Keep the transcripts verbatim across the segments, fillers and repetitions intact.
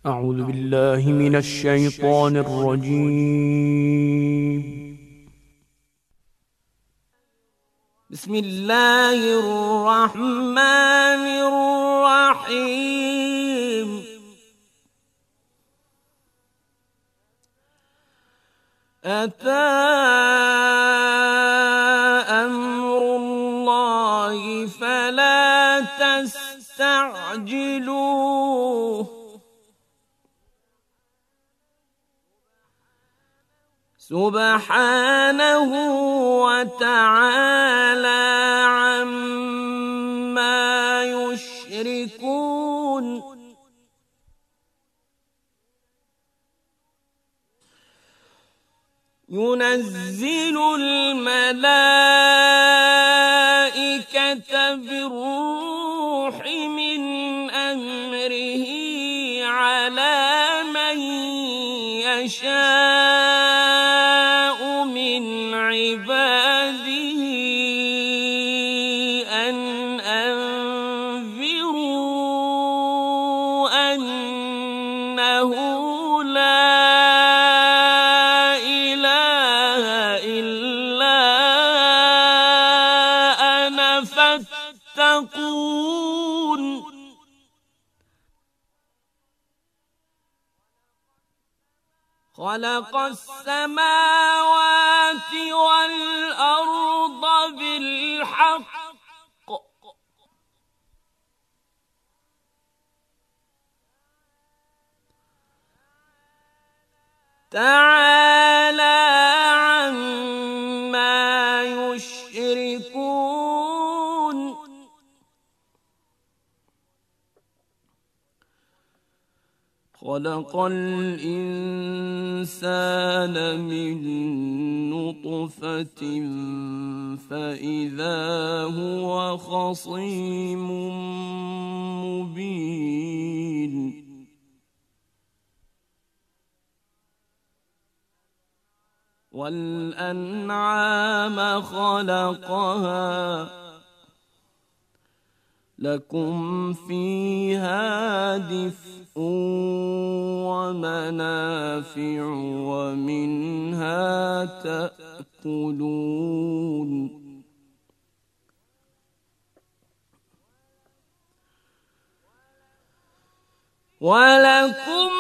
أعوذ بالله من الشيطان الرجيم. بسم الله الرحمن الرحيم. أتى أمر الله فلا تستعجلوه سبحانه وتعالى عما يشركون. ينزل الملائكة بالروح من أمره على من يشاء من عباده أن أنذروا أنه لا إله إلا أنا فاتقون. خلق السماوات والأرض بالحق تعالى عما يشركون. خلق الإنسان من نطفة فإذا هو خصيم مبين. والأنعام خلقها لكم فيها دفء ومنافع ومنها تأكلون. ولكم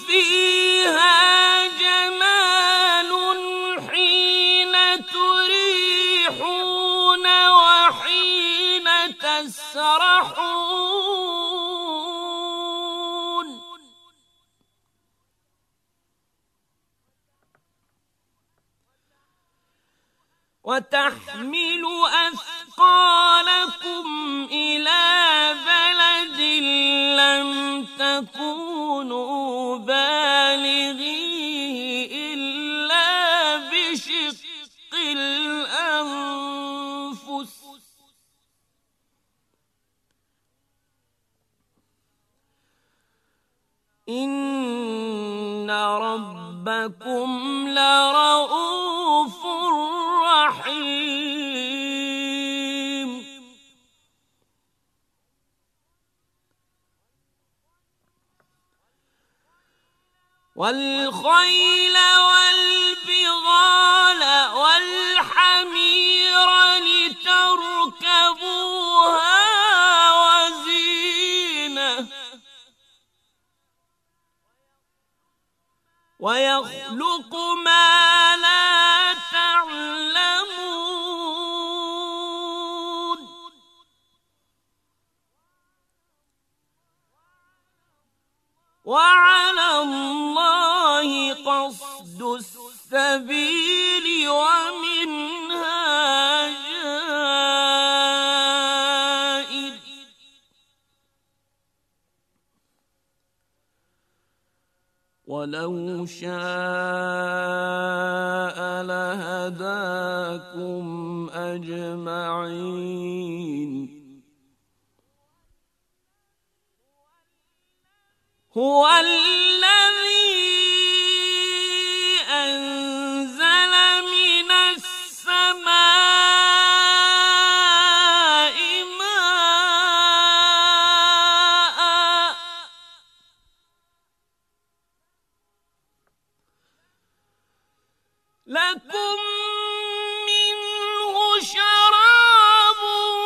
فيها جمال حين تريحون وحين تسرحون. وتحمل أثقالكم إلى بلد لم تكونوا بالغيه إلا بشق الأنفس. إن ربكم لرؤوف رحيم. والخيل والبغال والحمير لتركبوها وزينة ويخلق ما لا تعلمون. وعلى الله قصد السبيل ومنها جائر. ولو شاء لهداكم أجمعين. هو الذي أنزل من السماء ماء لكم منه شراب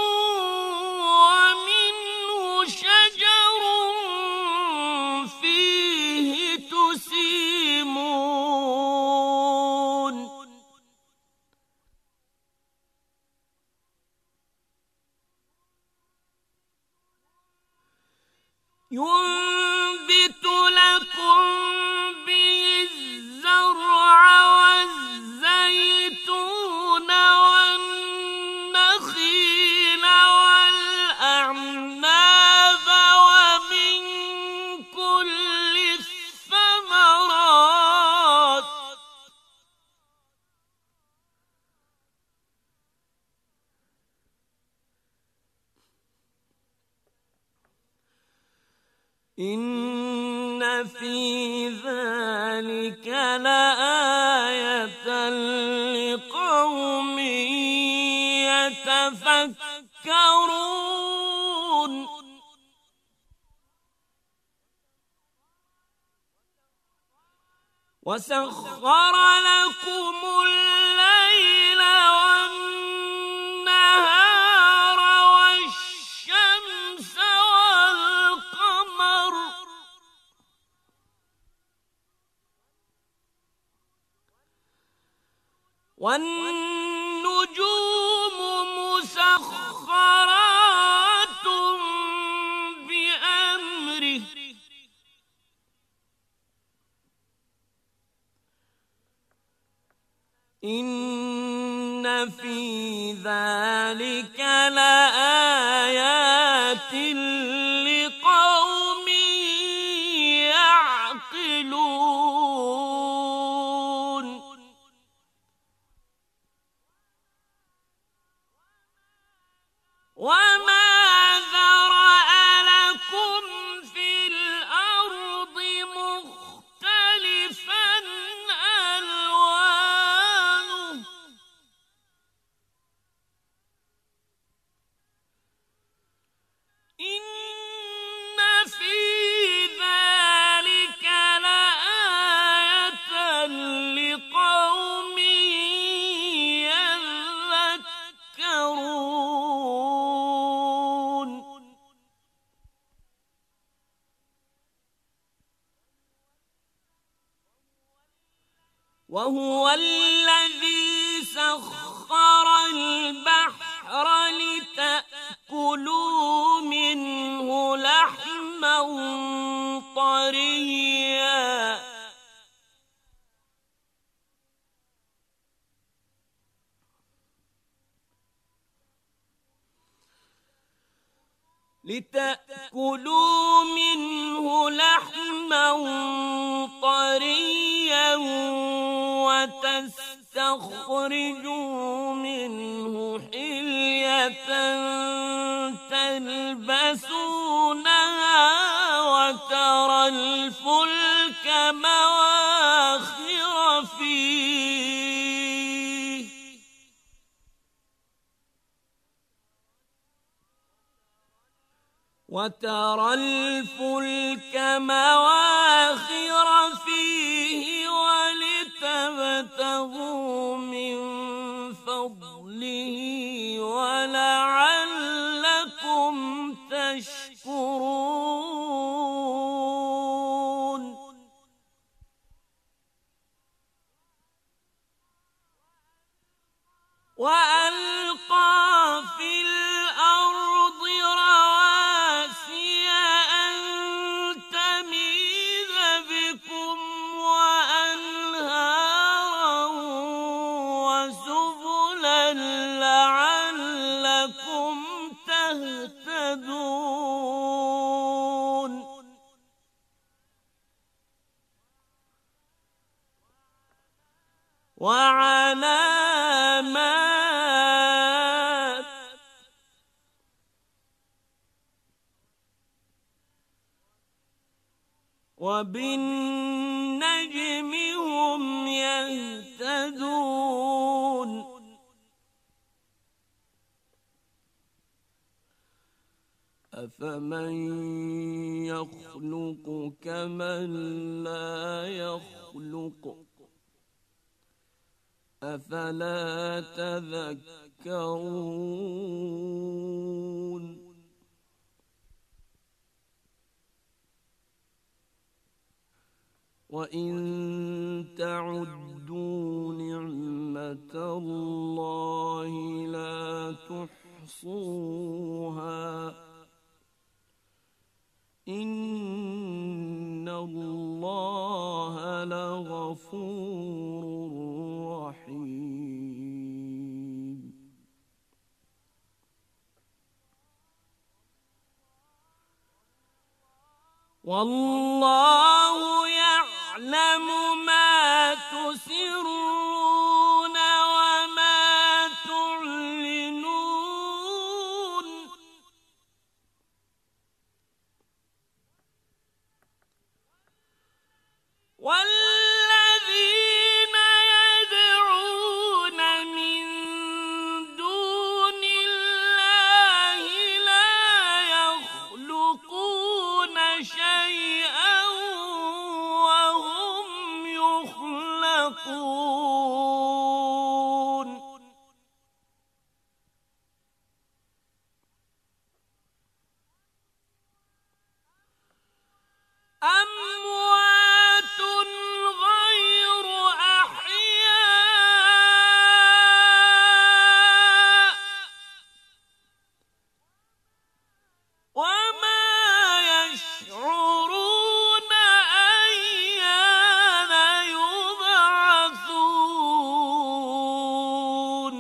ومنه شجر فيه تسيمون ينبت لكم به الزرع والزيتون والنخيل والأعناب ومن كل الثمرات إن في ذلك لآية لقوم يتفكرون وسخر لكم الليل والنهار والشمس والقمر والنجوم مسخرات بأمره إن في ذلك لآيات لقوم يعقلون وما ذرأ لكم في الأرض مختلفا ألوانه إن في ذلك لآية لقوم يذكرون وهو الذي سخر البحر لتأكلوا منه لحما طريا لتأكلوا منه لحما طريا وتستخرجوا منه حلية تلبسونها وترى الفلك مواخر فيه وترى الفلك مواخر فيه ولتبتغوا من فضله ولعلكم تشكرون وألقى في الأرض رواسي أن تميد بكم وأنهارا وسبلا لعلكم تهتدون وعلامات وبالنجم هم يهتدون أفمن يخلق كمن لا يخلق أفلا تذكرون وإن تعدوا نعمة الله لا تحصوها إن الله لغفور رحيم والله يعلم ما تسرون وما تعلنون والذين يدعون من دون الله لا يخلقون شيئا وهم يخلقون أموات غير أحياء وما يشعرون أيان يبعثون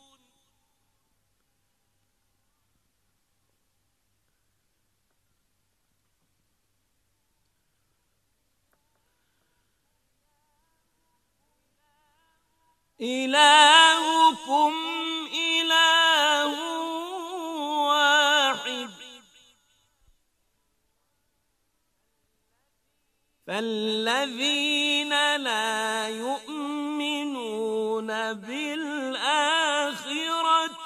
إلهكم إله واحد فالذين لا يؤمنون بالآخرة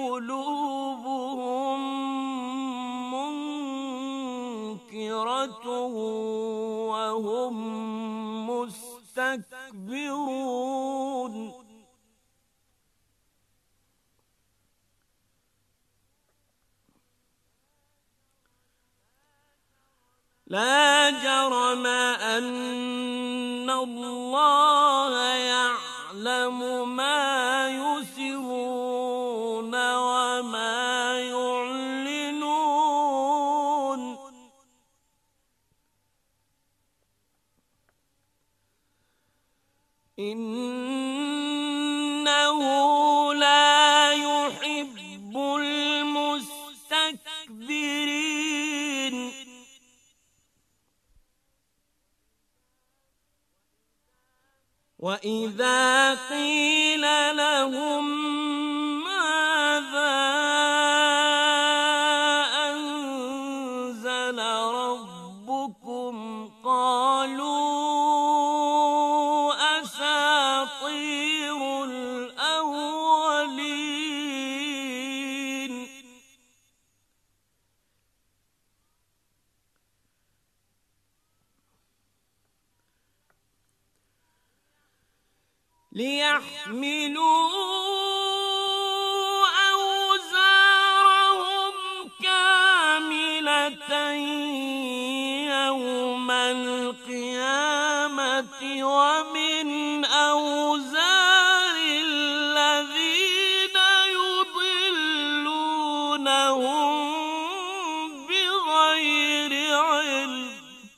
قلوبهم منكرة وهم مستكبرون لا جرم أن الله يعلم ما يسرون وما يعلنون إنه لا يحب المستكبرين وإذا قيل لهم ماذا أنزل ربكم قالوا أساطير الأولين ليحملوا أوزارهم كاملة يوم القيامة ومن أوزار الذين يضلونهم بغير علم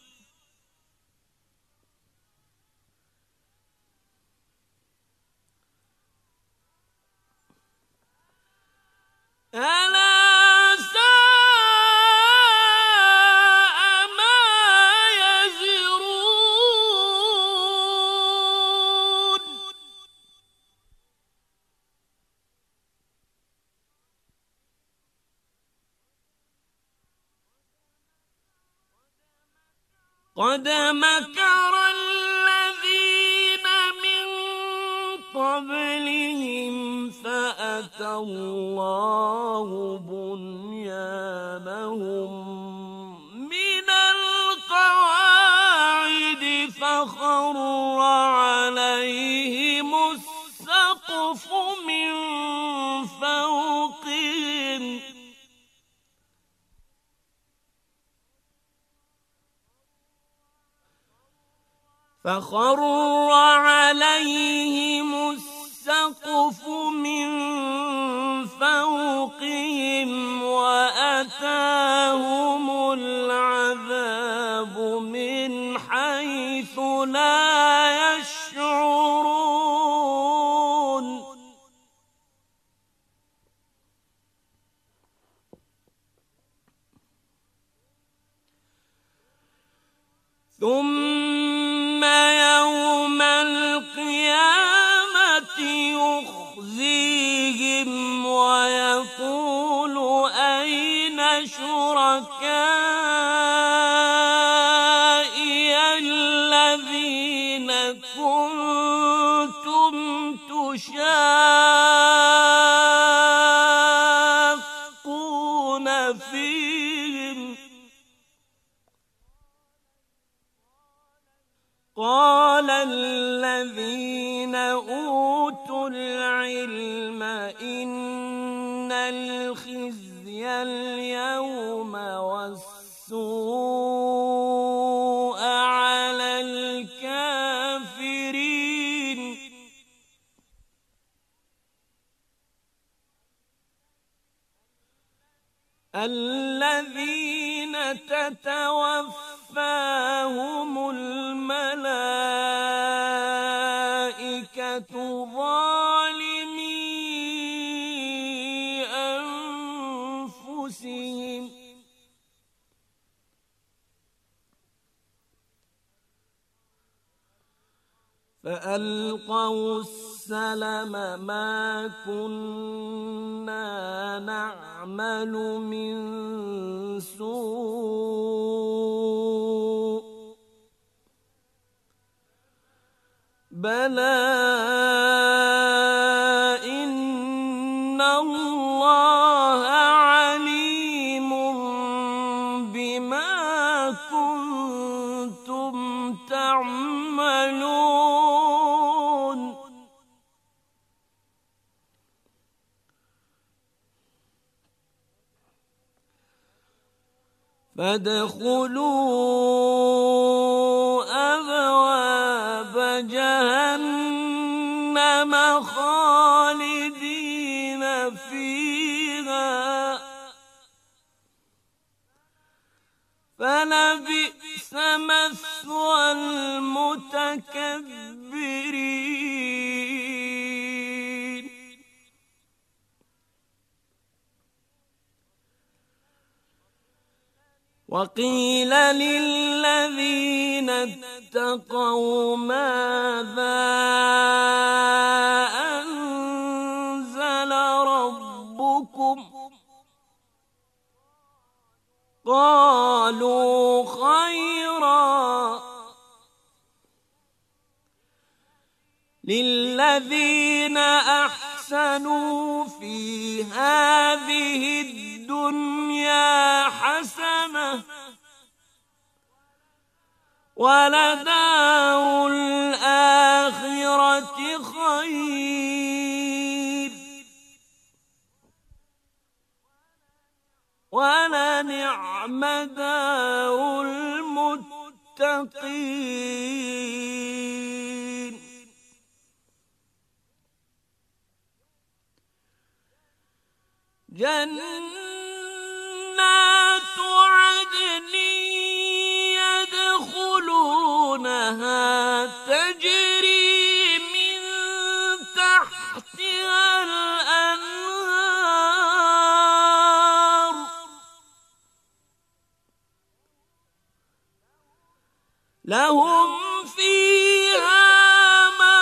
ألا ساء ما يزرون قد مكر الذين من قبلهم فأتى الله بنيانهم من القواعد فخر عليهم السقف فخر عليهم السقف من فوقهم وأتاهم العذاب من حيث لا يشعرون ثم يوم القيامة يخزيهم ويقول أين شركائي الذين كنتم تشاقون فيهم قال الذين أوتوا العلم إن الخزي اليوم والسوء على الكافرين الذين تتوفاهم الملائكة ظالمي أنفسهم فألقوا السلم ما كنا نعمل من سوء بلى إن الله عليم بما كنتم تعملون فادخلوا أبواب جهنم خالدين فيها فلبئس مثوى المتكبرين وقيل للذين اتقوا ماذا أنزل ربكم قالوا خيرا للذين أحسنوا في هذه الدنيا حسنة ولدار الآخرة خير ولنعم دار المتقين جنات عدن يدخلونها تجري من تحتها الأنهار لهم فيها ما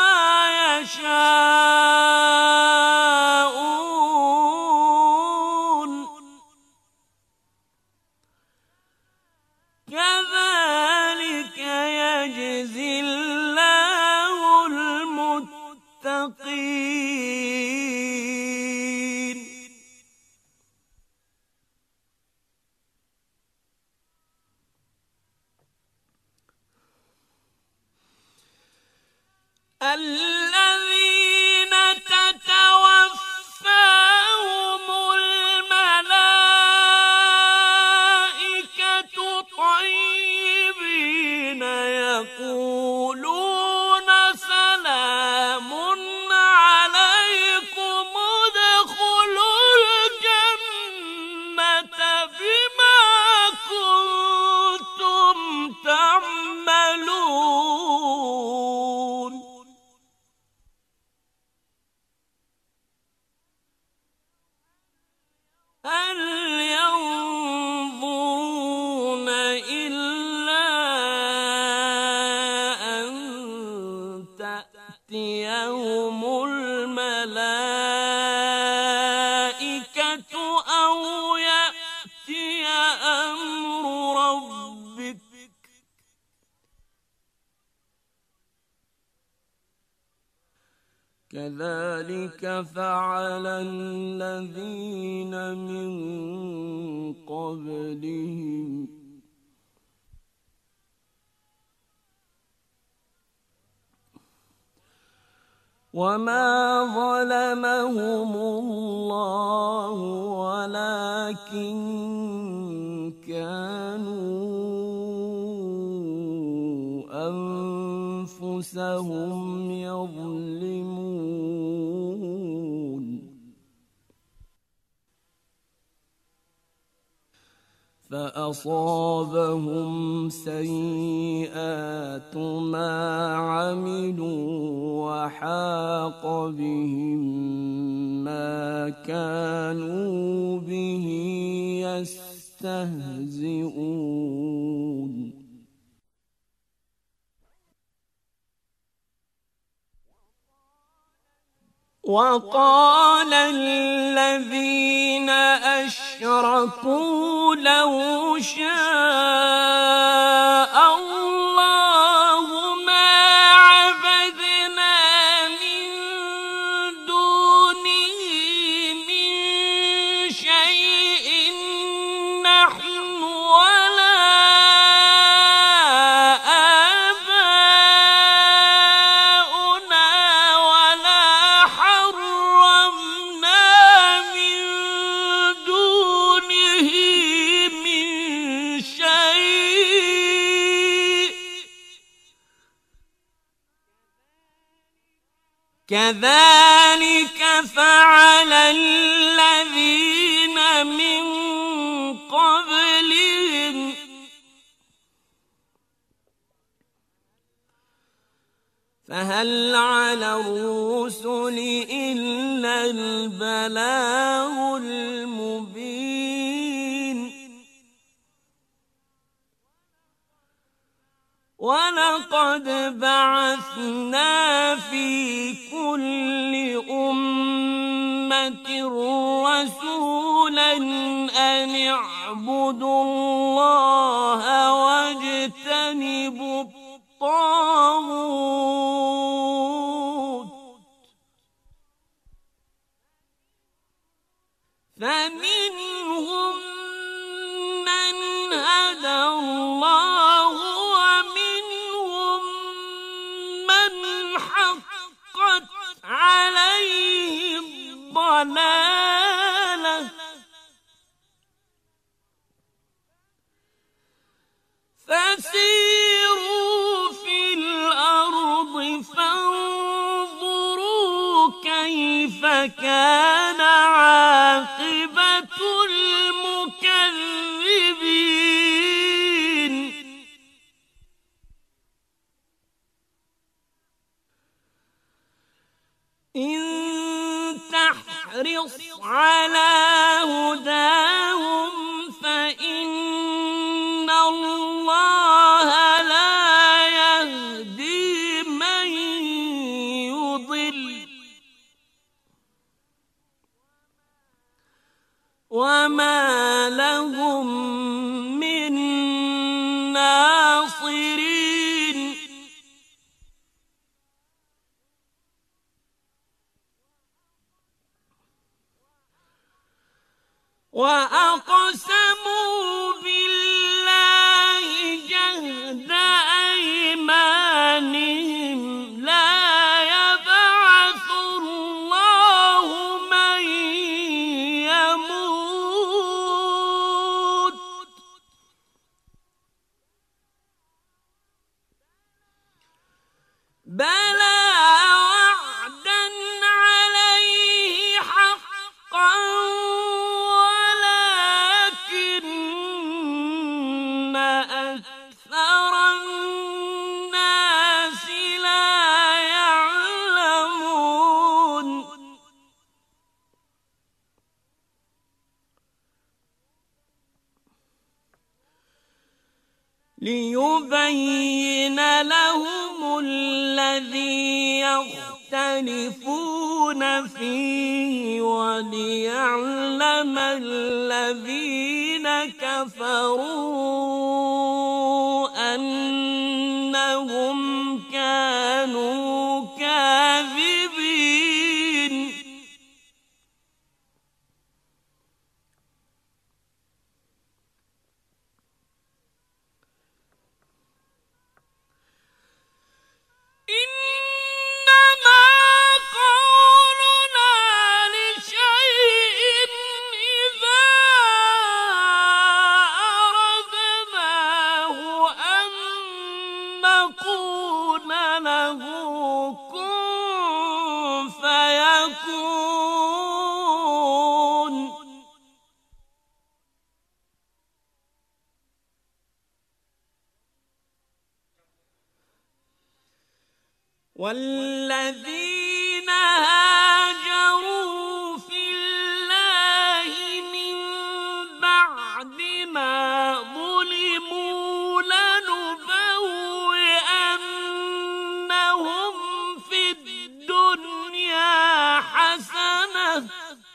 يشاءون كذلك يجزي الله المتقين الذين تتوفاهم الملائكة طيبين يقولون تأتيهم الملائكة أو يأتي أمر ربك كذلك فعل الذين من قبلهم وما ظلمهم الله ولكن كانوا أنفسهم يظلمون فأصابهم سيئات ما عملوا وحاق بهم ما كانوا به يستهزئون وقال الذين أشركوا لو شاء الله ما عبدنا من دونه من شيء نحن ولا كذلك فعل الذين من قبلهم فهل على الرسل إلا البلاغ المبين ولقد بعثنا في كل أمة رسولا أن اعبدوا الله واجتنبوا الطاغوت فمنهم من هدى الله ومنهم من حقت عليه الضلالة فسيروا في الأرض فانظروا كيف كان عاقبة المكذبين إن تحرص على هداهم فإن الله لا يهدي من يضل وما لهم من ناصرين وأقسموا بالله جهد أيمانهم لا يبعث الله من يموت بلى وعدا عليه حقا ولكن أكثر الناس لا يعلمون ليبين لهم الذي يخفى يختلفون فيه وليعلم الذين كفروا أنهم كانوا كاذبين إنما قولنا لشيء إذا أردناه أن نقول له كن فيكون والذين هاجروا في الله من بعد ما ظلموا لنبوئنهم في الدنيا حسنة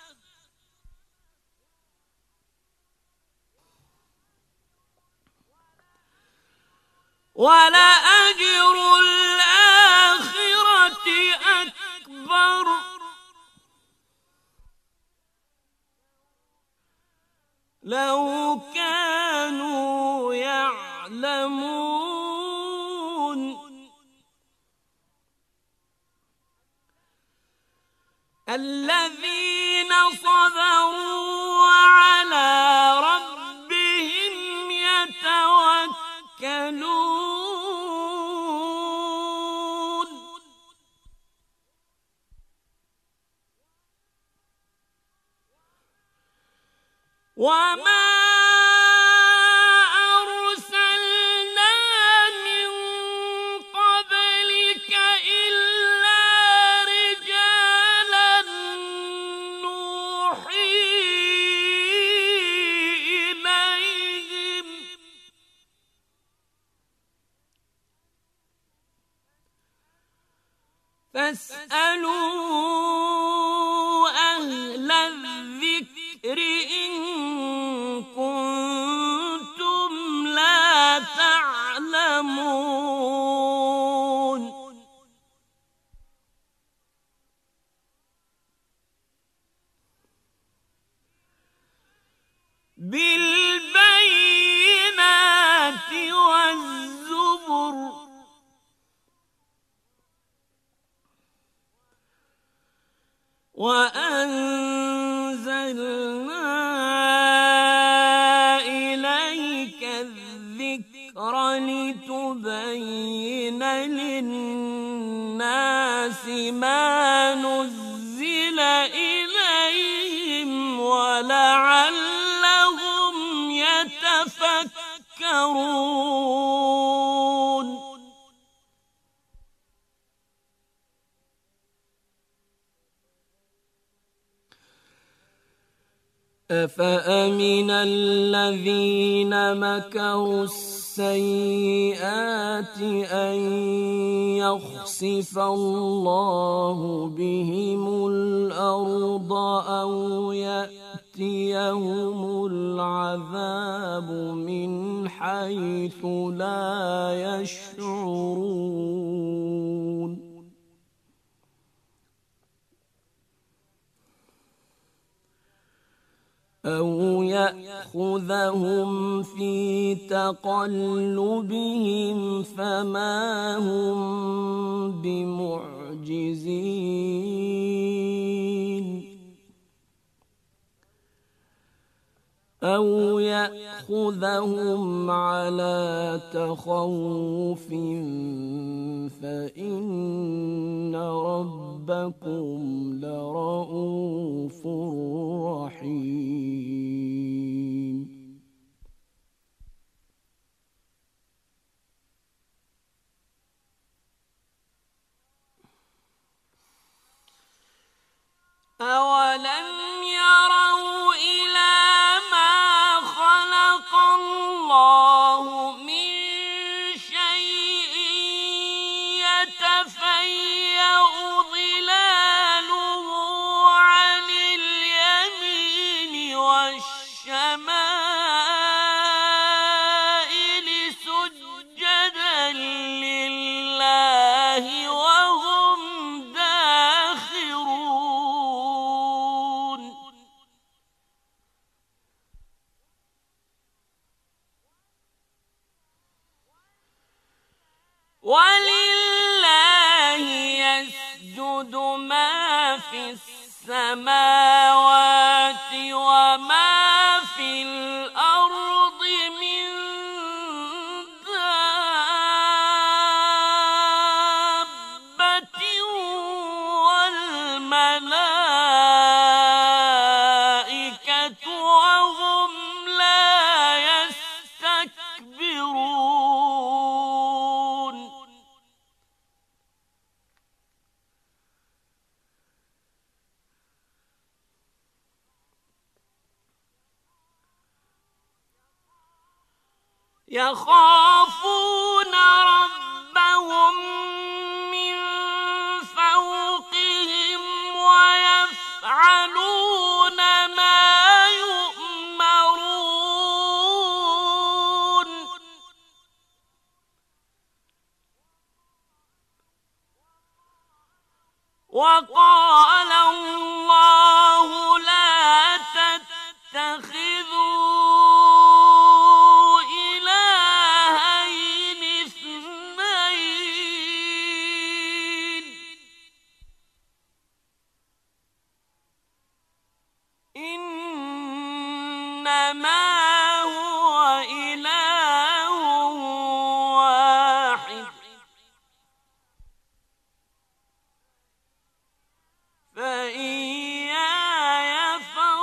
ولأجر الآخرة أكبر لو كانوا يعلمون الذين صبروا وعلى ربهم يتوكلون وما أرسلنا من قبلك إلا رجالا نوحي إليهم فاسألوا أهل الذكر إن كنتم لا تعلمون بالبينات والزبر وأنزلنا إليك الذكر لتبين للناس ما نزل إليهم ولعلهم يتفكرون أفأمن الذين مكروا السيئات أن يخسف الله بهم الأرض أو يأتيهم العذاب من حيث لا يشعرون أو يأخذهم في تقلبهم فما هم بمعجزين أو يأخذهم على تخوف فإن ربكم لرؤوف رحيم أولم يروا إلى ما خلق الله من شيء يتفيأ ظلاله ولله يسجد ما في السماوات وما في الأرض من دابة والملائكة وهم لا يستكبرون. يخافون ربهم من فوقهم ويفعلون ما يؤمرون. وقال الله لا تتخذوا إنما هو إله واحد فإياي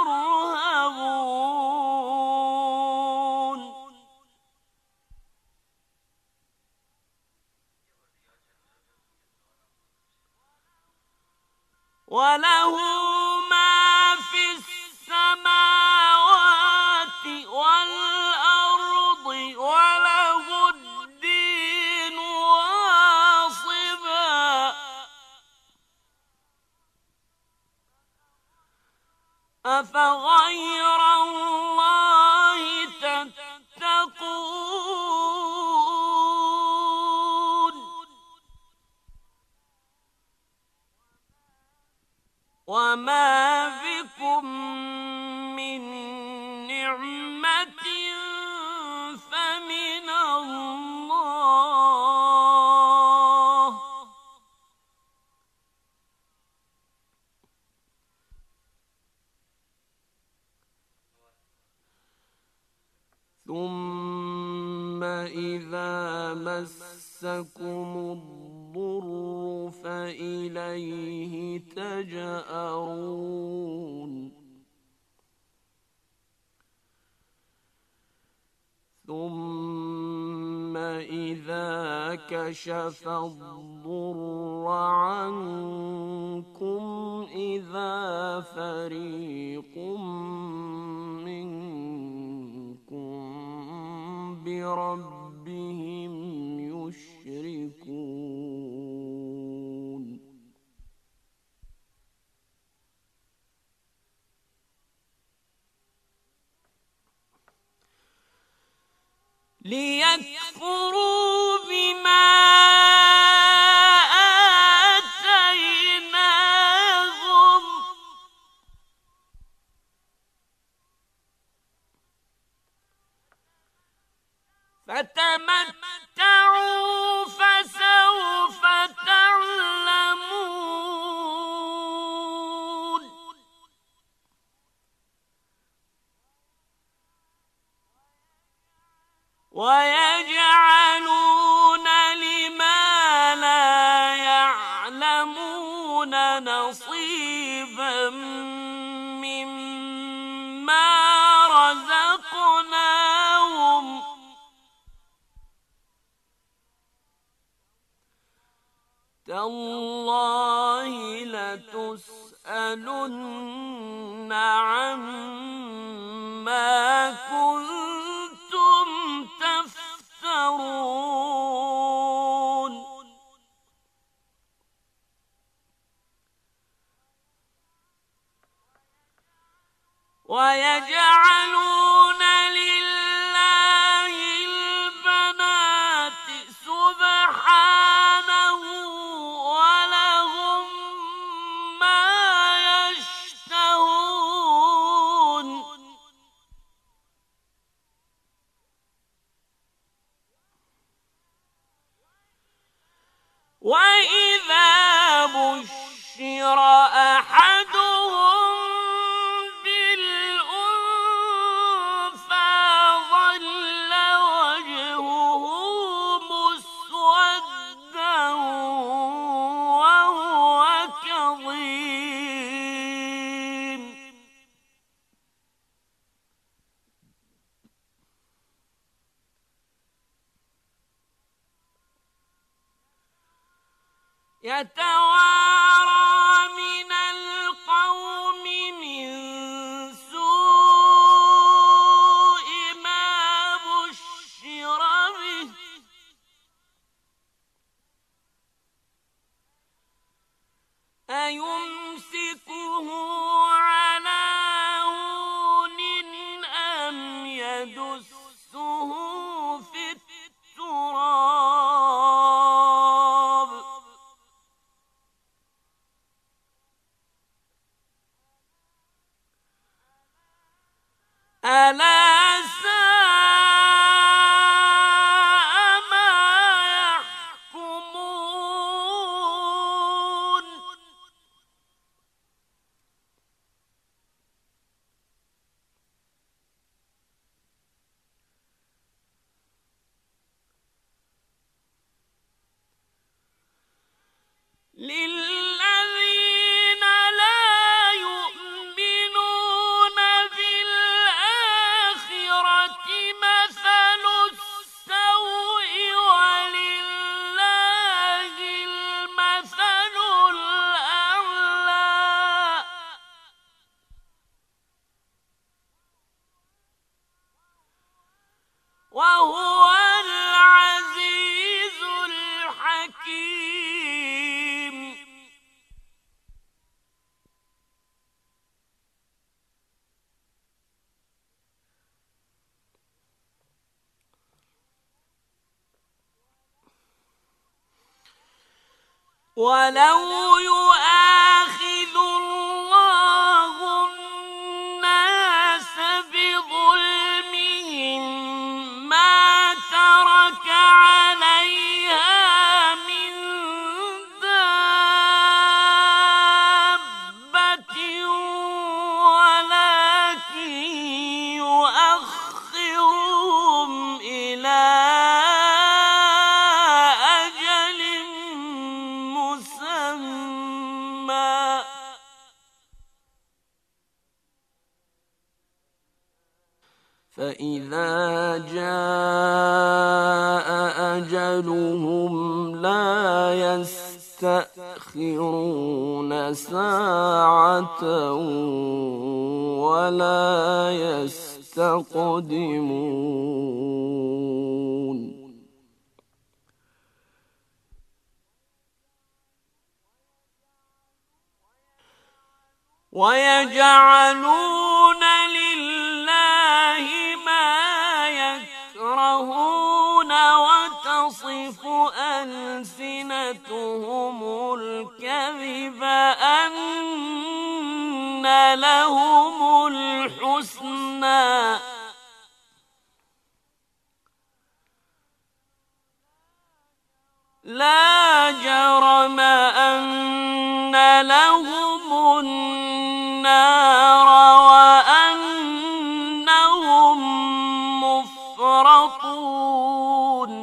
فارهبون. وله ما في السماوات والأرض وله الدين واصبا. أفغير الله تتقون وما بكم من نعمة فمن الله ثم إذا مسكم الضر فإليه تجأرون. ثم إذا كشف الضر عنكم إذا فريق منكم بربهم يشركون. ليكفروا بما آتيناهم فتمتعوا فسوف تعلمون. ويجعلون لما لا يعلمون نصيبا مما رزقناهم تالله لتسألن عما كنتم تفترون. ويجعلون لله البنات سبحانه ولهم ما يشتهون. يتوارى من القوم من سوء ما بشر به أيمسكه على هون أم يدسه في التراب ألا ساء ما يحكمون للذين لا يؤمنون بالآخرة مثل السوء ولله المثل الأعلى وهو العزيز الحكيم. ولو يؤاخذ الله الناس بظلمهم ما ترك عليها من دابة ولكن يؤخرهم إلى أجل مسمى فإذا جاء أجلهم لا يستأخرون ساعة ولا يستقدمون. ويجعلون لله ما يكرهون وتصف ألسنتهم الكذب أن لهم الحسنى لا جرم أن لهم النار وأنهم مفرطون.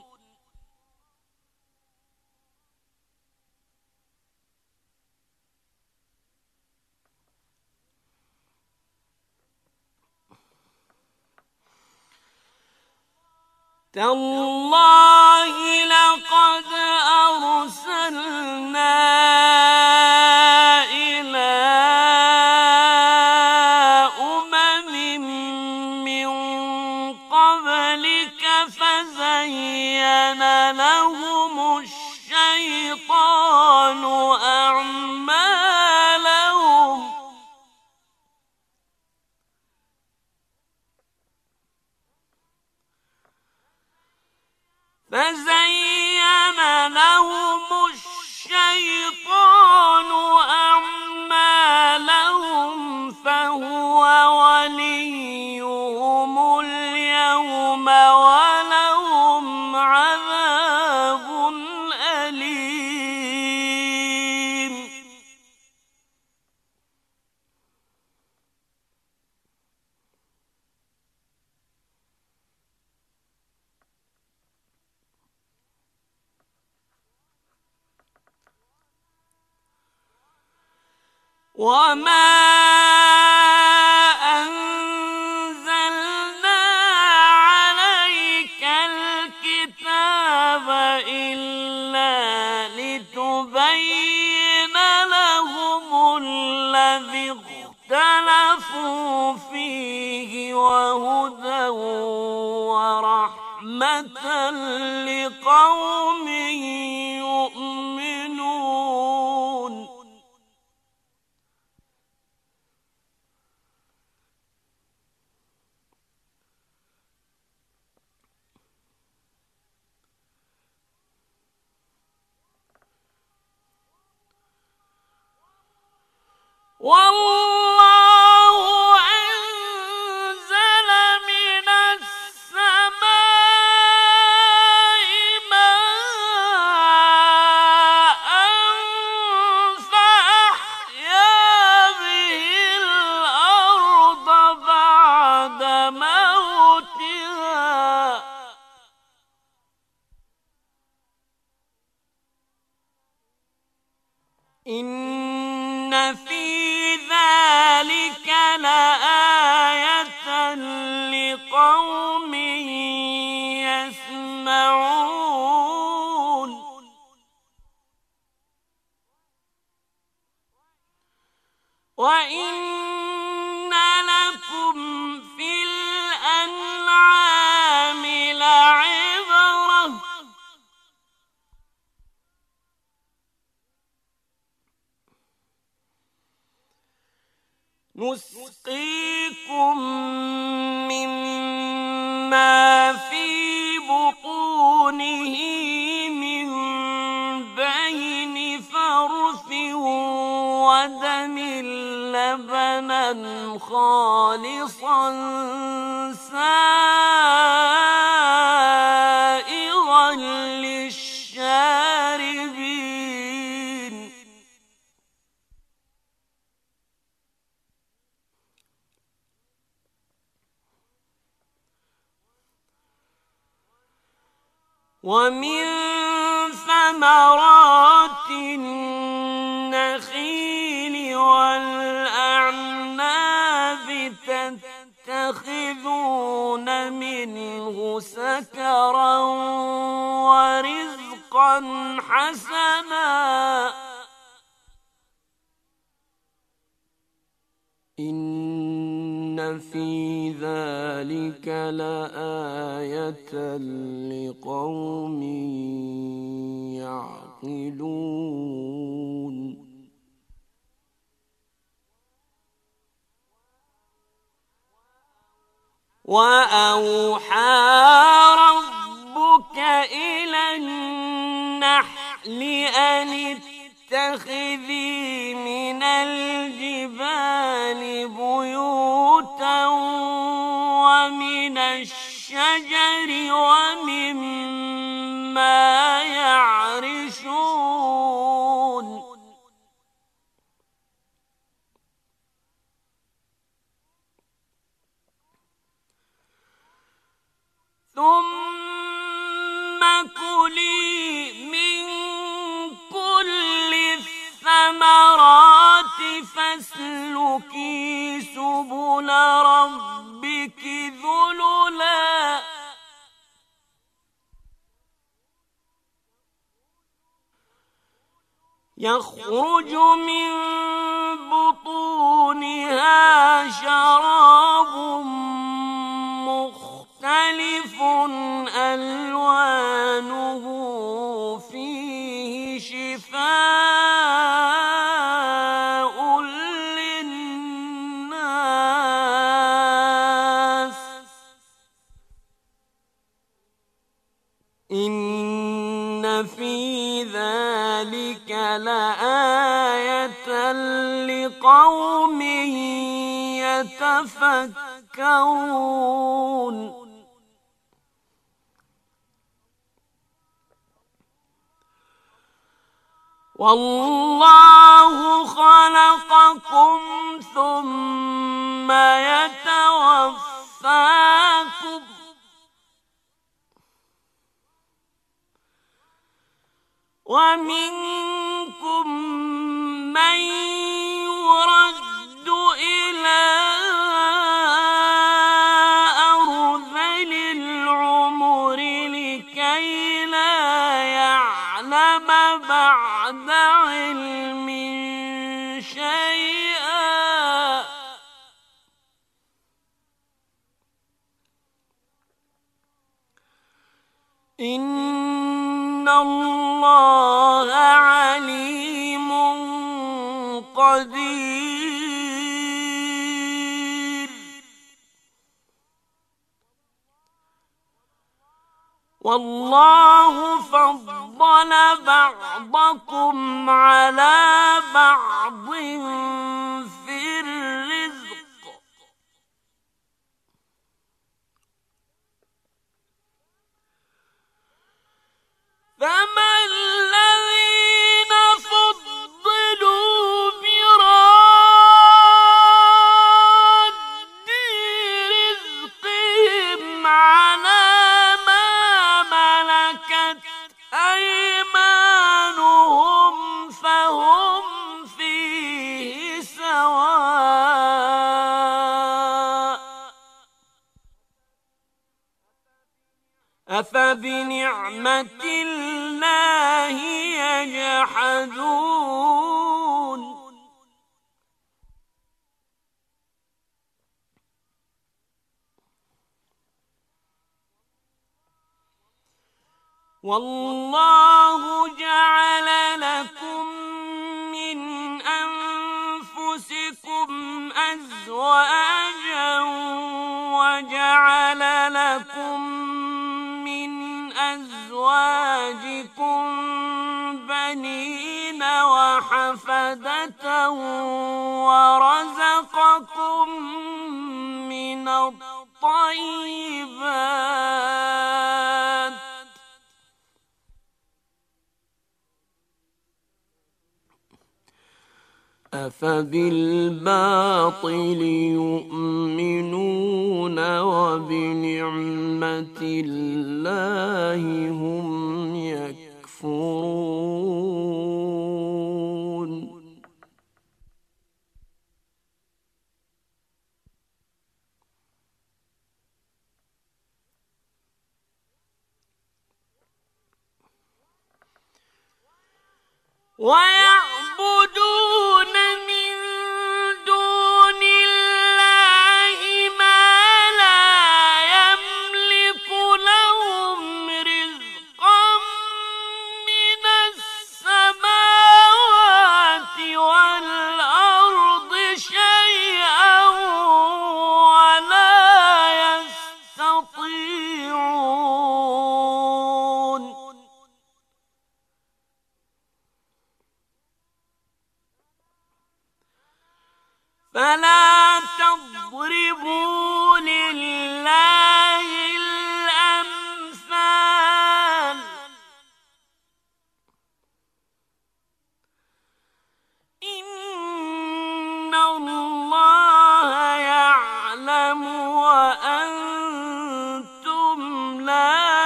تالله لقد أرسلنا إلى أمم من قبلك فزين لهم الشيطان أعمالهم فزين لهم الشيطان أعمالهم فهو وليهم اليوم ولهم عذاب أليم. وما أنزلنا عليك الكتاب إلا لتبين لهم الذي اختلفوا فيه وهدى ورحمة لقوم يؤمنون. والله أنزل من السماء ماء فأحيا به الأرض بعد موتها إن في ذلك لآية لقوم يسمعون. وإن لكم في الأنعام لعبرة نسقيكم مما في بطونه من بين فرث ودم لبنا خالصا سائغا للشاربين. ومن ثمرات النخيل والأعناب تتخذون منه سكرا ورزقا حسنا إن في ذلك لآية لقوم يعقلون. وأوحى ربك إلى النحل أن اتخذي من الجبال بيوتا ومن الشجر ومما يعرشون ثم كلي من كل الثمرات فاسلكي سبل ربك ذللا يخرج من بطونها شراب مختلف ألوانه فيه شفاء للناس إن في ذلك لآية لقوم يتفكرون. والله خلقكم ثم يتوفاكم ومنكم من يرد إلى أرذل العمر لكي لا يعلم بعد علم شيئا إن الله عليم قدير والله فضل بعضكم على بعض في الرزق فما الذين فضلوا براد رزقهم على ما ملكت أيمانهم فهم فيه سواء أفبنعمة الله يجحدون والله جعل لكم من أنفسكم أزواجا وجعل لكم من أزواجكم بنين وحفدة ورزقكم من الطيبات أفبالباطل يؤمنون وبنعمة الله هم يكفرون ويعبدون من دون الله ما لا يملك لهم رزقا من السماوات والأرض شيئا ولا يستطيعون فلا تضربوا لله الأمثال إن الله يعلم وأنتم لا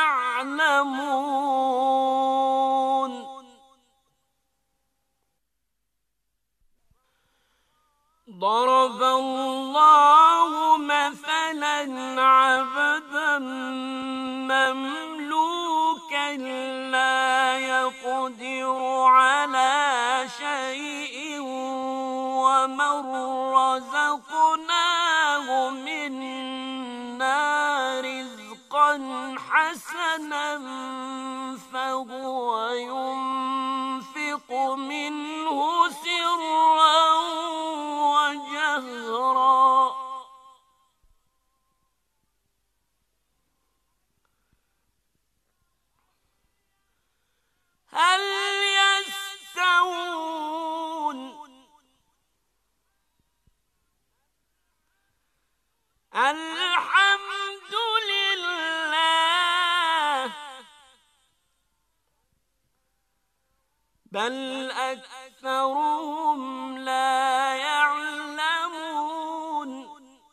تعلمون ضرب الله مثلا عبدا مملوكا لا يقدر على شيء ومن رزقناه منا رزقا حسنا فهو ينفق منه سرا وجهرا هل يستوون الحمد لله بل أكثرهم لا يعلمون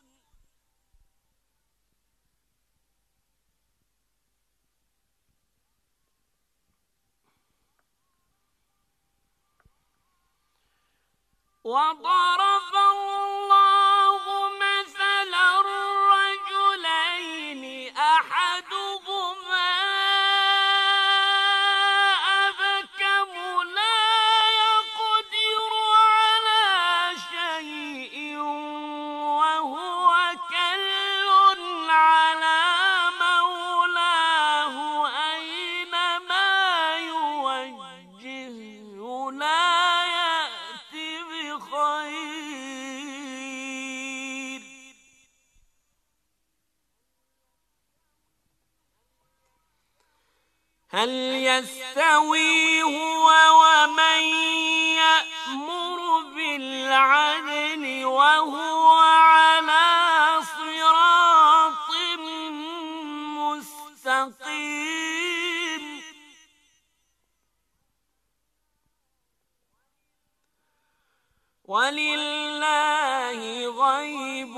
وضرب الله مثلا رجلين أحدهما أبكم هل يستوي هو ومن يأمر بالعدل وهو على صراط مستقيم ولله غيب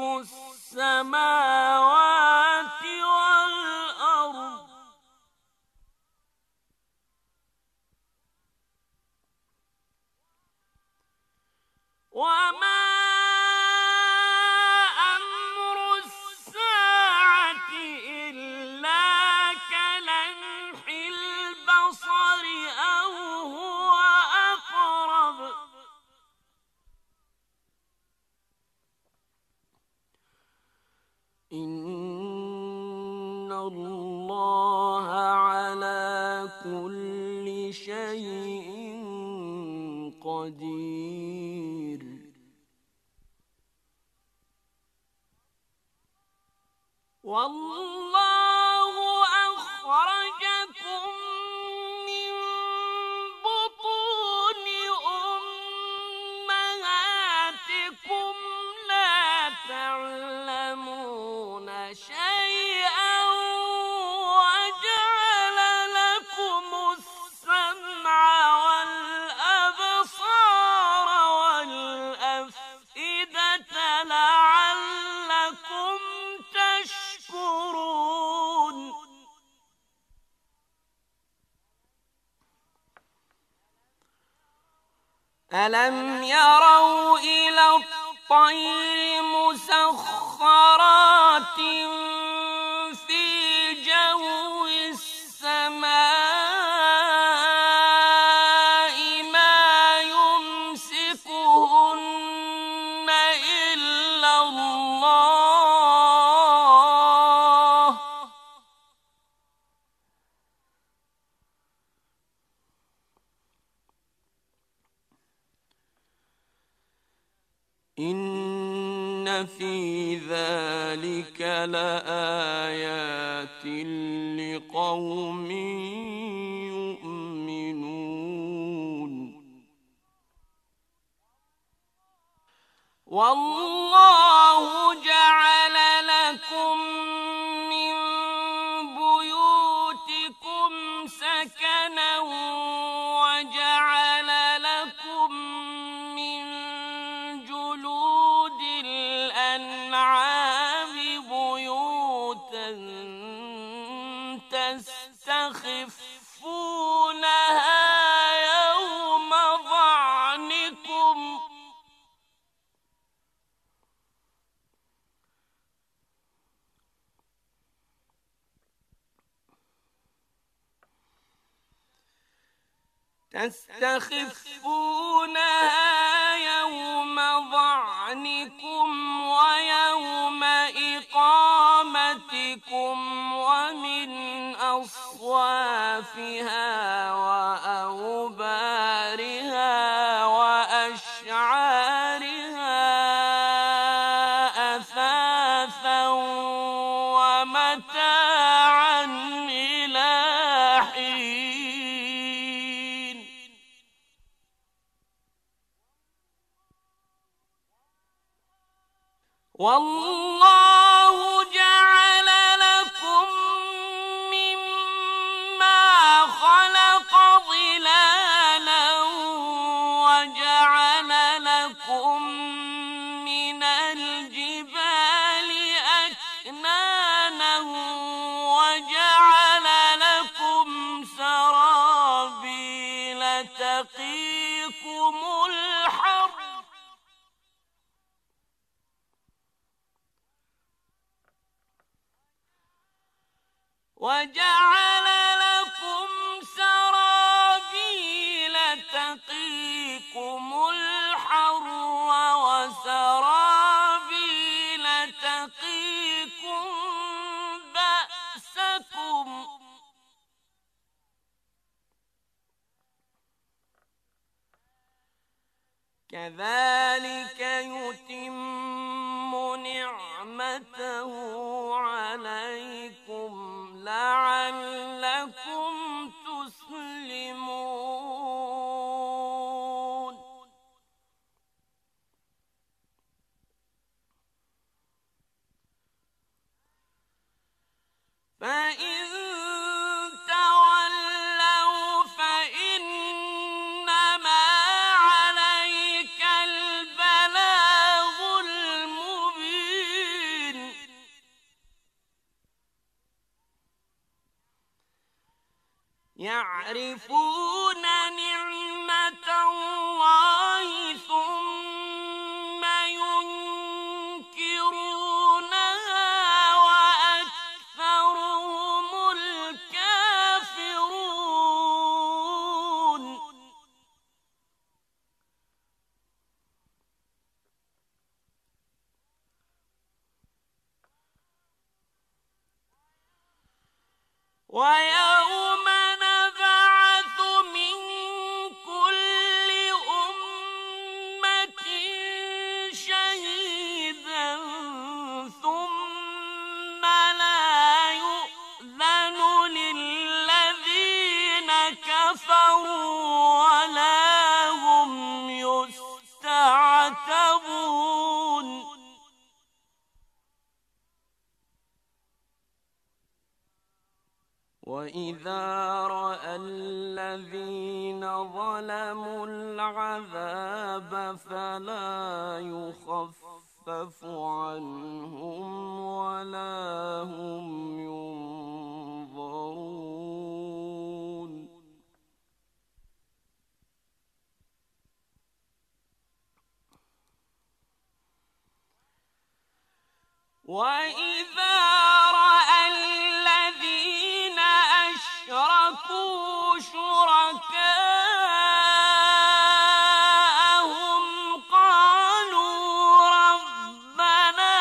السماوات والأرض وما أمر الساعة إلا كلمح البصر أو هو أقرب إن الله على كل شيء قدير والله أخرجكم من بطون أمهاتكم لا تعلمون شيئا وجعل لكم السمع والأبصار والأفئدة لعلكم تشكرون ألم يروا إلى الطير مسخرات في جو السماء ما يمسكهن إلا الله إن في ذلك لآيات لقوم يؤمنون والله جعل لكم من بيوتكم سكنا وجعل لكم من جلود الأنعام بيوتا تستخفونها يوم ظعنكم تستخفونها يوم ظعنكم ويوم إقامتكم ومن أصوافها وأوبارها وأشعارها أثاثا ومتاعا إلى حين والله جعل لكم مما خلق ظلالا وجعل لكم من الجبال أكنانا وجعل لكم سرابيل تقيكم الحر وجعل لكم سرابيل تقيكم الحر وسرابيل تقيكم بأسكم كذلك يتم نعمته عليكم لعلكم يعرفون نعمة الله ثم ينكرونها وأكثرهم الكافرون. ويوم نبعث من كل أمة شهيدا ثم لا يؤذن للذين كفروا ولا هم يستعتبون. وإذا رأى الذين ظلموا العذاب فلا يخفف عنهم ولا هم ينظرون. وإذا رأى الذين أشركوا شركاءهم قالوا ربنا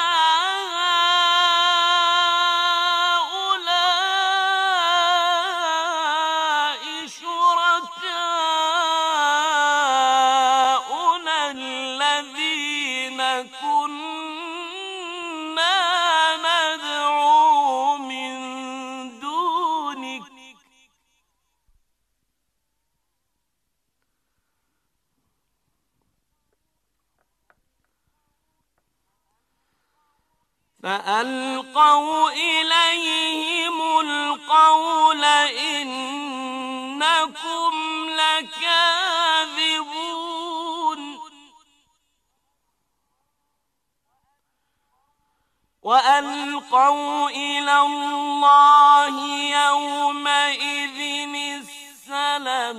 هؤلاء شركاؤنا الذين كنا ندعو من دونك فألقوا إليهم القول إنكم لكاذبون. وألقوا إلى الله يومئذ السلام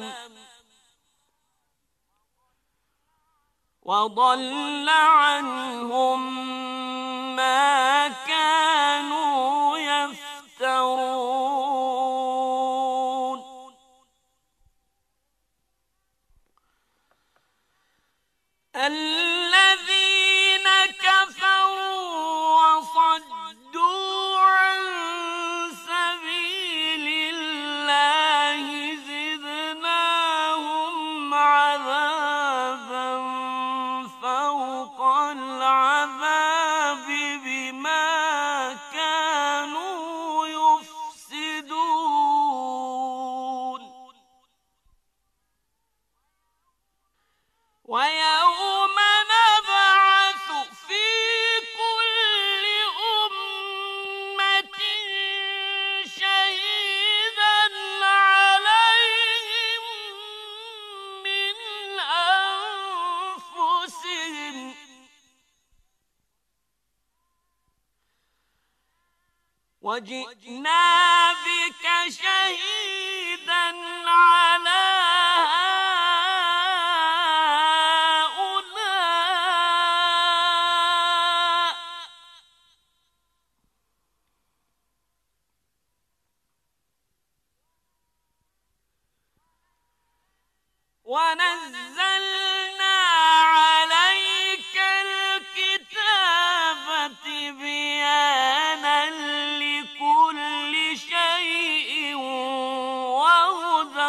وضل عنهم ما كانوا يفترون. الذين كفروا وصدوا عن سبيل الله زدناهم عذابا فوق العذاب بما كانوا يفسدون. ويوم نبعث في كل أمة شهيدا عليهم من أنفسهم وجئنا بك شهيدا على هؤلاء ونزلنا عليك الكتاب تبيانا لكل شيء وهدى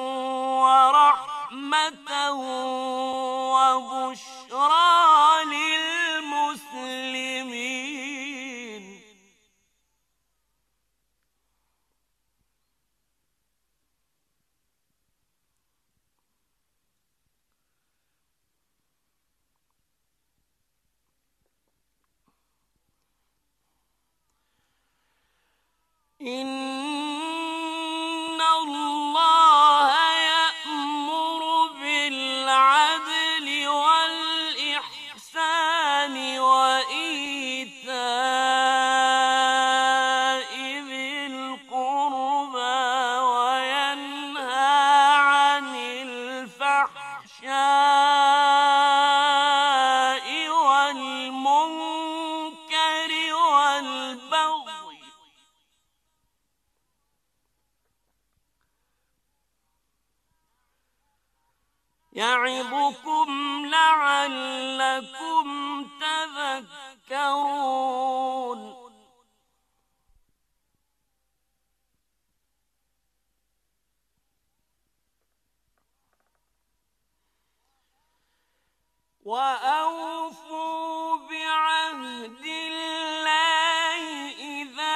ورحمة وبشرى للمسلمين. إن الله يأمر بالعدل والإحسان وإيتاء ذي القربى وينهى والمنكر والبغي يعظكم لعلكم تذكرون. وأوفوا بعهد الله إذا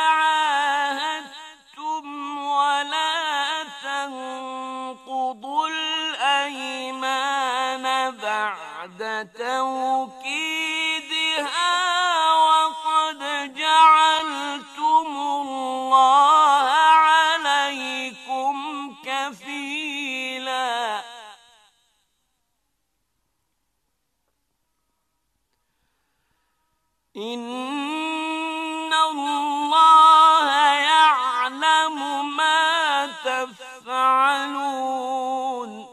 عاهدتم ولا تنقضوا الأيمان بعد توكيدها وقد جعلتم الله عليكم كفيلا. إن الله يعلم ما تفعلون.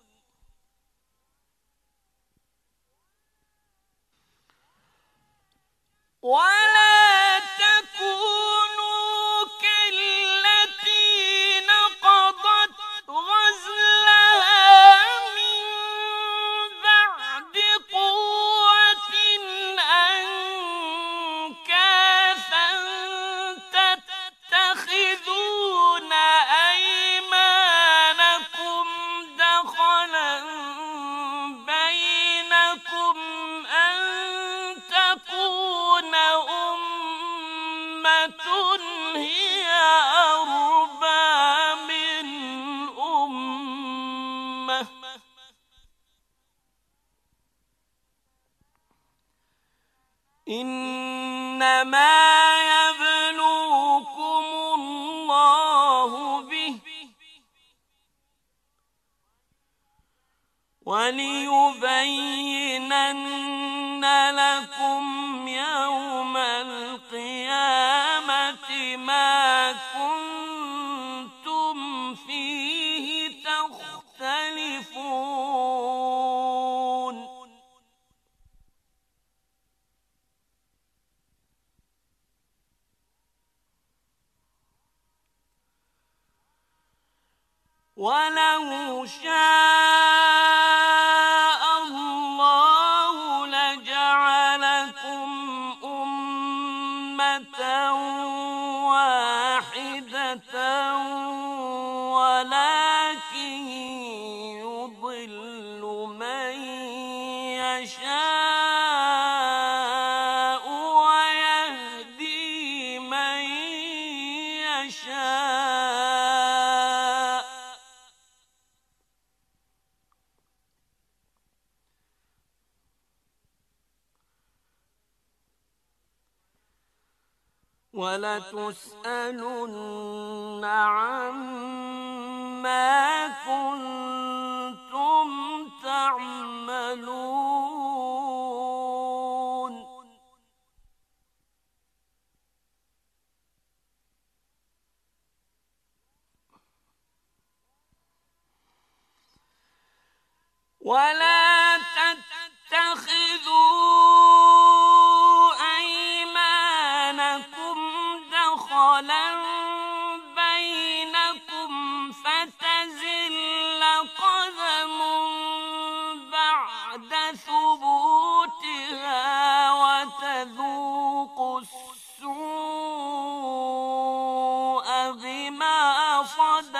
ولا تكونوا كالتي نقضت غزلها من بعد قوة أنكاثا تتخذون أيمانكم دخلا بينكم أن تكون أمة هي أربى من أمة إنما يبلوكم الله به وليبينن لكم يوم القيامة ما كنتم فيه تختلفون. ولو شاء الله لجعلكم أمة واحدة ولكن يضل من يشاء ويهدي من يشاء ولتسألن عما كنتم تعملون. ولا